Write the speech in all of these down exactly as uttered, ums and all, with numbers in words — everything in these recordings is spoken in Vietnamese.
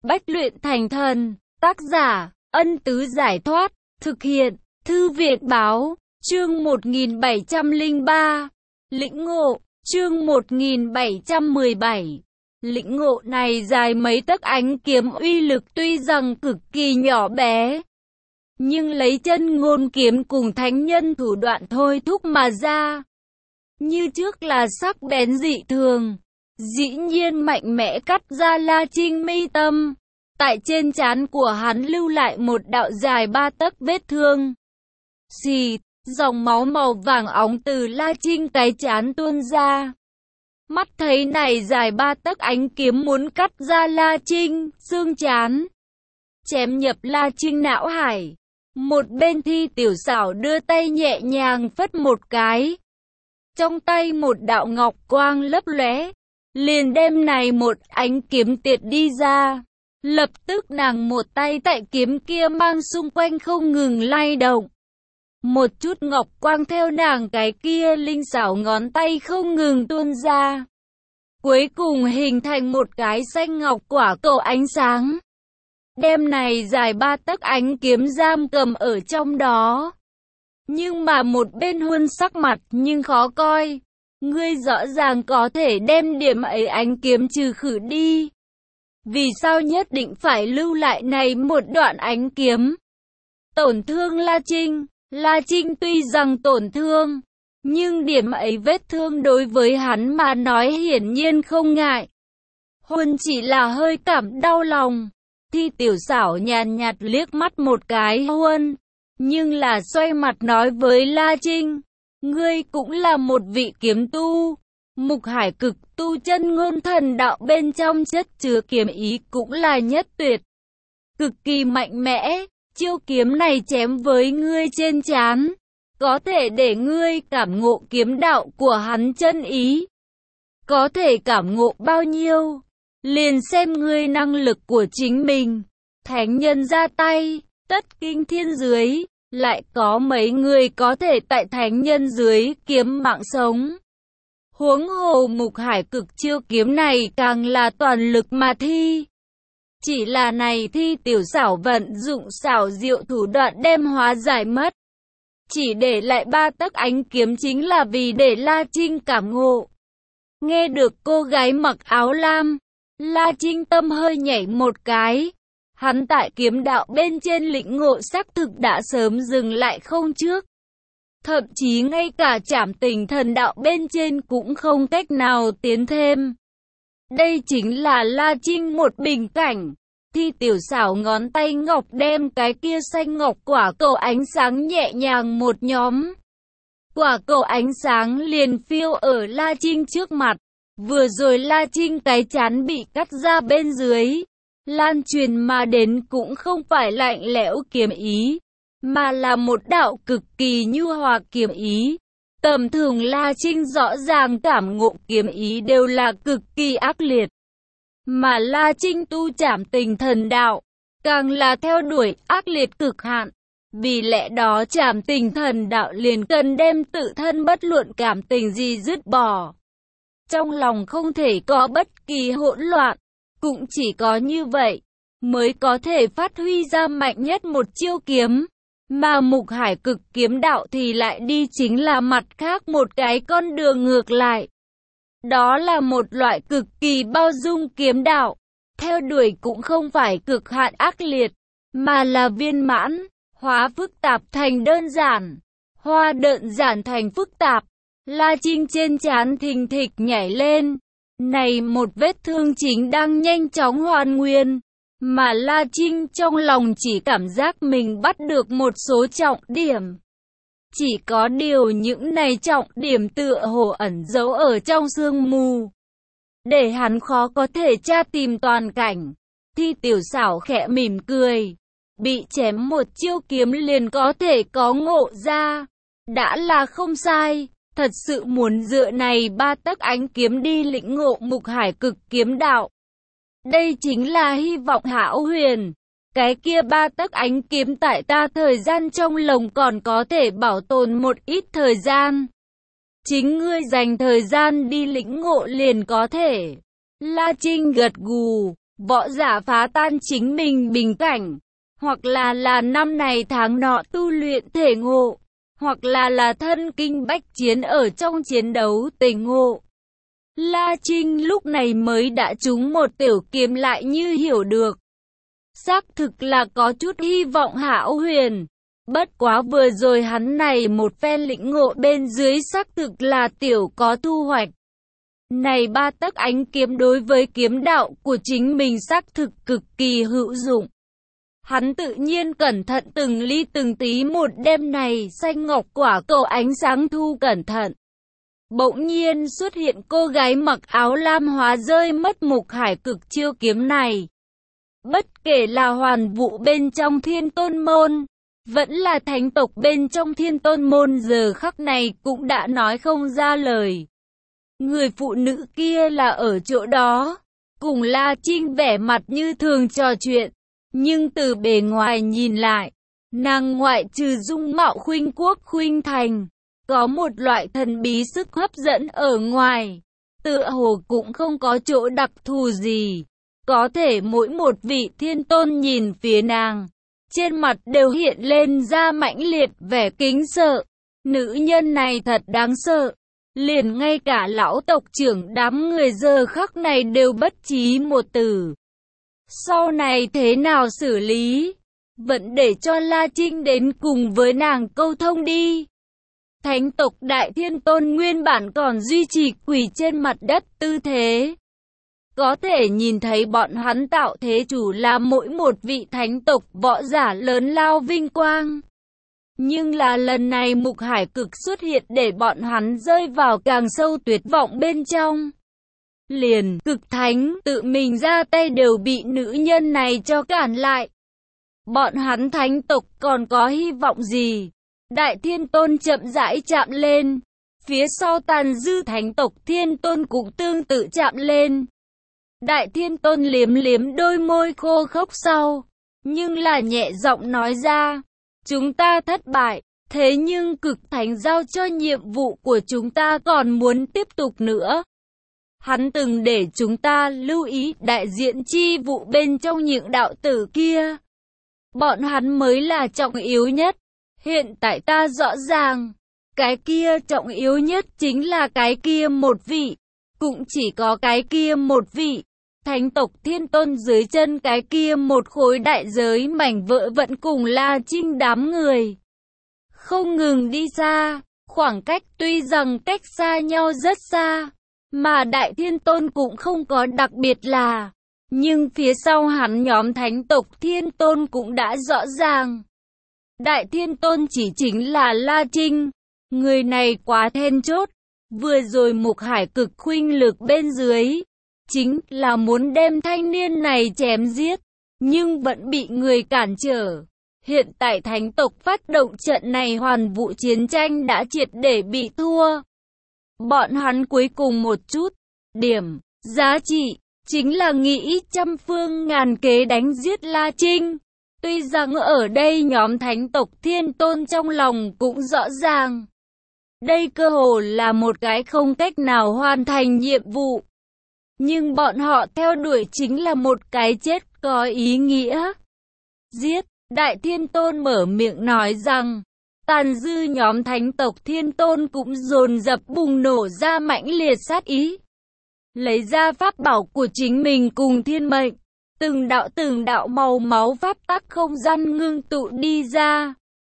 Bách luyện thành thần. Tác giả, Ân Tứ Giải Thoát. Thực hiện, Thư Viện Báo. Chương một nghìn bảy trăm lẻ ba. Lĩnh ngộ. Chương một nghìn bảy trăm mười bảy. Lĩnh ngộ này dài mấy tấc, ánh kiếm uy lực tuy rằng cực kỳ nhỏ bé, nhưng lấy chân ngôn kiếm cùng thánh nhân thủ đoạn thôi thúc mà ra, như trước là sắc bén dị thường, dĩ nhiên mạnh mẽ cắt ra La Trinh mi tâm. Tại trên trán của hắn lưu lại một đạo dài ba tấc vết thương. Xì, dòng máu màu vàng óng từ La Trinh cái trán tuôn ra. Mắt thấy này dài ba tấc ánh kiếm muốn cắt ra La Trinh xương trán, chém nhập La Trinh não hải. Một bên Thi Tiểu Xảo đưa tay nhẹ nhàng phất một cái, trong tay một đạo ngọc quang lấp lóe, liền đem này một ánh kiếm tiệt đi ra. Lập tức nàng một tay tại kiếm kia mang xung quanh không ngừng lay động. Một chút ngọc quang theo nàng cái kia linh xảo ngón tay không ngừng tuôn ra, cuối cùng hình thành một cái xanh ngọc quả cầu ánh sáng, đem này dài ba tấc ánh kiếm giam cầm ở trong đó. Nhưng mà một bên Huân sắc mặt nhưng khó coi. Ngươi rõ ràng có thể đem điểm ấy ánh kiếm trừ khử đi, vì sao nhất định phải lưu lại này một đoạn ánh kiếm? Tổn thương La Trinh. La Trinh tuy rằng tổn thương, nhưng điểm ấy vết thương đối với hắn mà nói hiển nhiên không ngại. Huân chỉ là hơi cảm đau lòng. Thi Tiểu Xảo nhàn nhạt liếc mắt một cái Huân, nhưng là xoay mặt nói với La Trinh, ngươi cũng là một vị kiếm tu. Mục Hải Cực tu chân ngôn thần đạo bên trong chất chứa kiếm ý cũng là nhất tuyệt, cực kỳ mạnh mẽ. Chiêu kiếm này chém với ngươi trên trán, có thể để ngươi cảm ngộ kiếm đạo của hắn chân ý. Có thể cảm ngộ bao nhiêu, liền xem ngươi năng lực của chính mình. Thánh nhân ra tay, tất kinh thiên dưới, lại có mấy người có thể tại thánh nhân dưới kiếm mạng sống. Huống hồ Mục Hải Cực chiêu kiếm này càng là toàn lực mà thi. Chỉ là này Thi Tiểu Xảo vận dụng xảo diệu thủ đoạn đem hóa giải mất, chỉ để lại ba tấc ánh kiếm chính là vì để La Trinh cảm ngộ. Nghe được cô gái mặc áo lam, La Trinh tâm hơi nhảy một cái. Hắn tại kiếm đạo bên trên lĩnh ngộ xác thực đã sớm dừng lại không trước, thậm chí ngay cả trảm tình thần đạo bên trên cũng không cách nào tiến thêm. Đây chính là La Trinh một bình cảnh. Thi Tiểu Xảo ngón tay ngọc đem cái kia xanh ngọc quả cầu ánh sáng nhẹ nhàng một nhóm. Quả cầu ánh sáng liền phiêu ở La Trinh trước mặt. Vừa rồi La Trinh cái chán bị cắt ra bên dưới, lan truyền mà đến cũng không phải lạnh lẽo kiếm ý, mà là một đạo cực kỳ nhu hòa kiếm ý. Tầm thường La Trinh rõ ràng cảm ngộ kiếm ý đều là cực kỳ ác liệt, mà La Trinh tu trảm tình thần đạo, càng là theo đuổi ác liệt cực hạn. Vì lẽ đó trảm tình thần đạo liền cần đem tự thân bất luận cảm tình gì dứt bỏ. Trong lòng không thể có bất kỳ hỗn loạn, cũng chỉ có như vậy mới có thể phát huy ra mạnh nhất một chiêu kiếm. Mà Mục Hải Cực kiếm đạo thì lại đi chính là mặt khác một cái con đường ngược lại. Đó là một loại cực kỳ bao dung kiếm đạo, theo đuổi cũng không phải cực hạn ác liệt, mà là viên mãn, hóa phức tạp thành đơn giản, hóa đơn giản thành phức tạp. La Trinh trên trán thình thịch nhảy lên, này một vết thương chính đang nhanh chóng hoàn nguyên, mà La Trinh trong lòng chỉ cảm giác mình bắt được một số trọng điểm. Chỉ có điều những này trọng điểm tựa hồ ẩn giấu ở trong sương mù, để hắn khó có thể tra tìm toàn cảnh. Thi Tiểu Xảo khẽ mỉm cười, bị chém một chiêu kiếm liền có thể có ngộ ra, đã là không sai. Thật sự muốn dựa này ba tấc ánh kiếm đi lĩnh ngộ Mục Hải Cực kiếm đạo, đây chính là hy vọng hão huyền. Cái kia ba tấc ánh kiếm tại ta thời gian trong lồng còn có thể bảo tồn một ít thời gian, chính ngươi dành thời gian đi lĩnh ngộ liền có thể. La Trinh gật gù, võ giả phá tan chính mình bình cảnh, hoặc là là năm này tháng nọ tu luyện thể ngộ, hoặc là là thân kinh bách chiến ở trong chiến đấu tề ngộ. La Trinh lúc này mới đã trúng một tiểu kiếm lại như hiểu được. Xác thực là có chút hy vọng hão huyền. Bất quá vừa rồi hắn này một phen lĩnh ngộ bên dưới xác thực là tiểu có thu hoạch. Này ba tấc ánh kiếm đối với kiếm đạo của chính mình xác thực cực kỳ hữu dụng. Hắn tự nhiên cẩn thận từng ly từng tí một đêm này xanh ngọc quả cầu ánh sáng thu cẩn thận. Bỗng nhiên xuất hiện cô gái mặc áo lam hóa rơi mất mục hải cực chiêu kiếm này. Bất kể là hoàn vụ bên trong thiên tôn môn, vẫn là thánh tộc bên trong thiên tôn môn giờ khắc này cũng đã nói không ra lời. Người phụ nữ kia là ở chỗ đó, cùng La Trinh vẻ mặt như thường trò chuyện, nhưng từ bề ngoài nhìn lại, nàng ngoại trừ dung mạo khuynh quốc khuynh thành, có một loại thần bí sức hấp dẫn ở ngoài, tựa hồ cũng không có chỗ đặc thù gì, có thể mỗi một vị thiên tôn nhìn phía nàng, trên mặt đều hiện lên ra mãnh liệt vẻ kính sợ. Nữ nhân này thật đáng sợ. Liền ngay cả lão tộc trưởng đám người giờ khắc này đều bất trí một từ. Sau này thế nào xử lý? Vẫn để cho La Trinh đến cùng với nàng câu thông đi. Thánh tộc Đại Thiên Tôn nguyên bản còn duy trì quỳ trên mặt đất tư thế. Có thể nhìn thấy bọn hắn tạo thế chủ là mỗi một vị thánh tộc võ giả lớn lao vinh quang. Nhưng là lần này mục hải cực xuất hiện để bọn hắn rơi vào càng sâu tuyệt vọng bên trong. Liền cực thánh tự mình ra tay đều bị nữ nhân này cho cản lại. Bọn hắn thánh tộc còn có hy vọng gì? Đại Thiên Tôn chậm rãi chạm lên. Phía sau tàn dư thánh tộc Thiên Tôn cũng tương tự chạm lên. Đại Thiên Tôn liếm liếm đôi môi khô khốc sau, nhưng là nhẹ giọng nói ra, chúng ta thất bại, thế nhưng cực thánh giao cho nhiệm vụ của chúng ta còn muốn tiếp tục nữa. Hắn từng để chúng ta lưu ý đại diện chi vụ bên trong những đạo tử kia. Bọn hắn mới là trọng yếu nhất. Hiện tại ta rõ ràng, cái kia trọng yếu nhất chính là cái kia một vị, cũng chỉ có cái kia một vị. Thánh tộc Thiên Tôn dưới chân cái kia một khối đại giới mảnh vỡ vẫn cùng La Trinh đám người. Không ngừng đi xa, khoảng cách tuy rằng cách xa nhau rất xa, mà Đại Thiên Tôn cũng không có đặc biệt là. Nhưng phía sau hắn nhóm thánh tộc Thiên Tôn cũng đã rõ ràng. Đại Thiên Tôn chỉ chính là La Trinh. Người này quá then chốt. Vừa rồi mục hải cực khuynh lực bên dưới. Chính là muốn đem thanh niên này chém giết. Nhưng vẫn bị người cản trở. Hiện tại thánh tộc phát động trận này hoàn vụ chiến tranh đã triệt để bị thua. Bọn hắn cuối cùng một chút. Điểm, giá trị. Chính là nghĩ trăm phương ngàn kế đánh giết La Trinh. Tuy rằng ở đây nhóm thánh tộc Thiên Tôn trong lòng cũng rõ ràng. Đây cơ hồ là một cái không cách nào hoàn thành nhiệm vụ. Nhưng bọn họ theo đuổi chính là một cái chết có ý nghĩa. Giết, Đại Thiên Tôn mở miệng nói rằng, tàn dư nhóm thánh tộc Thiên Tôn cũng dồn dập bùng nổ ra mãnh liệt sát ý. Lấy ra pháp bảo của chính mình cùng thiên mệnh, từng đạo từng đạo màu máu pháp tắc không gian ngưng tụ đi ra.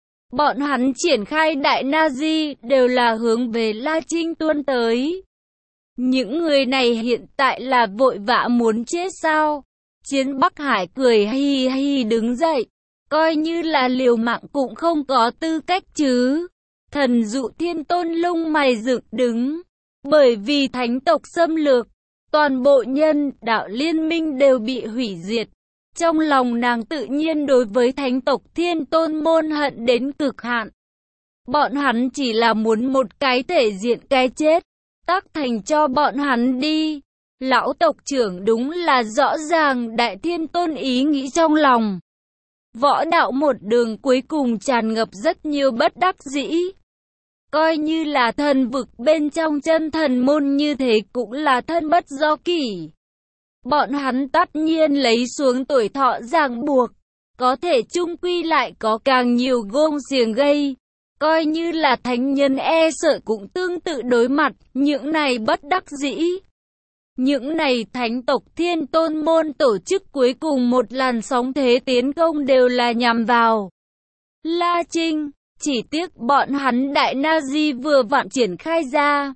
Bọn hắn triển khai đại na di đều là hướng về La Trinh tuôn tới. Những người này hiện tại là vội vã muốn chết sao? Chiến Bắc Hải cười hi hi đứng dậy, coi như là liều mạng cũng không có tư cách chứ. Thần Dụ Thiên Tôn lông mày dựng đứng. Bởi vì thánh tộc xâm lược, toàn bộ nhân đạo liên minh đều bị hủy diệt. Trong lòng nàng tự nhiên đối với thánh tộc Thiên Tôn môn hận đến cực hạn. Bọn hắn chỉ là muốn một cái thể diện cái chết, tác thành cho bọn hắn đi. Lão tộc trưởng đúng là rõ ràng Đại Thiên Tôn ý nghĩ trong lòng. Võ đạo một đường cuối cùng tràn ngập rất nhiều bất đắc dĩ. Coi như là thần vực bên trong chân thần môn như thế cũng là thân bất do kỷ. bọn hắn tất nhiên lấy xuống tuổi thọ ràng buộc, có thể chung quy lại có càng nhiều gông xiềng gây. Coi như là thánh nhân e sợ cũng tương tự đối mặt, những này bất đắc dĩ. Những này thánh tộc Thiên Tôn môn tổ chức cuối cùng một làn sóng thế tiến công đều là nhằm vào La Trinh, chỉ tiếc bọn hắn Đại Na Di vừa vặn triển khai ra,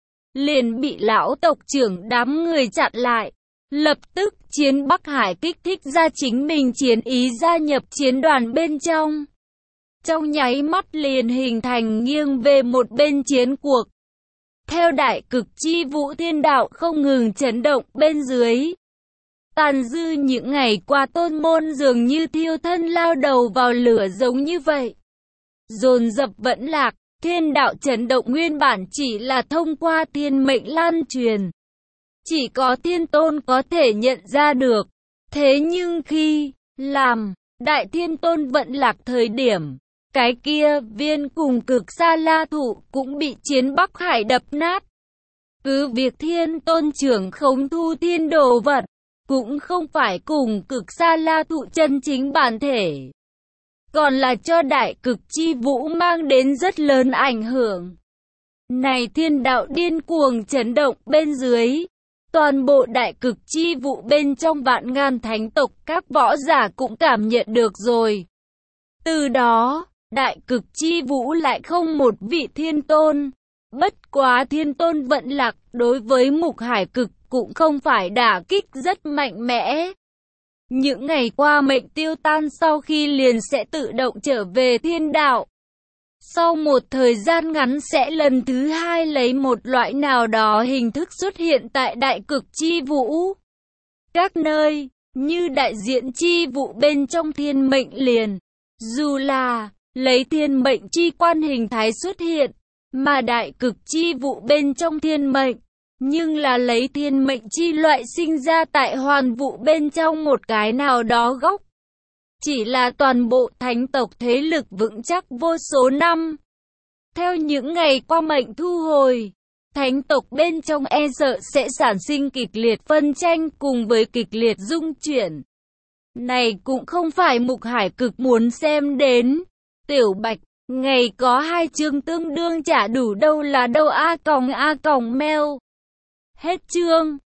liền bị lão tộc trưởng đám người chặn lại. Lập tức Chiến Bắc Hải kích thích ra chính mình chiến ý gia nhập chiến đoàn bên trong. Trong nháy mắt liền hình thành nghiêng về một bên chiến cuộc. Theo đại cực chi vũ thiên đạo không ngừng chấn động bên dưới. Tàn dư những ngày qua tôn môn dường như thiêu thân lao đầu vào lửa giống như vậy. Dồn dập vẫn lạc, thiên đạo chấn động nguyên bản chỉ là thông qua thiên mệnh lan truyền. Chỉ có thiên tôn có thể nhận ra được. Thế nhưng khi làm đại thiên tôn vận lạc thời điểm, cái kia viên cùng cực xa la thụ cũng bị Chiến Bắc Hải đập nát. Cứ việc thiên tôn trưởng không thu thiên đồ vật, cũng không phải cùng cực xa la thụ chân chính bản thể, còn là cho đại cực chi vũ mang đến rất lớn ảnh hưởng. Này thiên đạo điên cuồng chấn động bên dưới, toàn bộ đại cực chi vụ bên trong vạn ngàn thánh tộc các võ giả cũng cảm nhận được rồi. Từ đó, đại cực chi vũ lại không một vị thiên tôn. Bất quá thiên tôn vận lạc đối với mục hải cực cũng không phải đả kích rất mạnh mẽ. Những ngày qua mệnh tiêu tan sau khi liền sẽ tự động trở về thiên đạo. Sau một thời gian ngắn sẽ lần thứ hai lấy một loại nào đó hình thức xuất hiện tại đại cực chi vũ. Các nơi, như đại diện chi vụ bên trong thiên mệnh liền, dù là lấy thiên mệnh chi quan hình thái xuất hiện, mà đại cực chi vụ bên trong thiên mệnh, nhưng là lấy thiên mệnh chi loại sinh ra tại hoàn vụ bên trong một cái nào đó góc. Chỉ là toàn bộ thánh tộc thế lực vững chắc vô số năm. Theo những ngày qua mệnh thu hồi, thánh tộc bên trong e sợ sẽ sản sinh kịch liệt phân tranh cùng với kịch liệt dung chuyển. Này cũng không phải mục hải cực muốn xem đến. Tiểu Bạch, ngày có hai chương tương đương trả đủ đâu là đâu a còng a còng mail. Hết chương.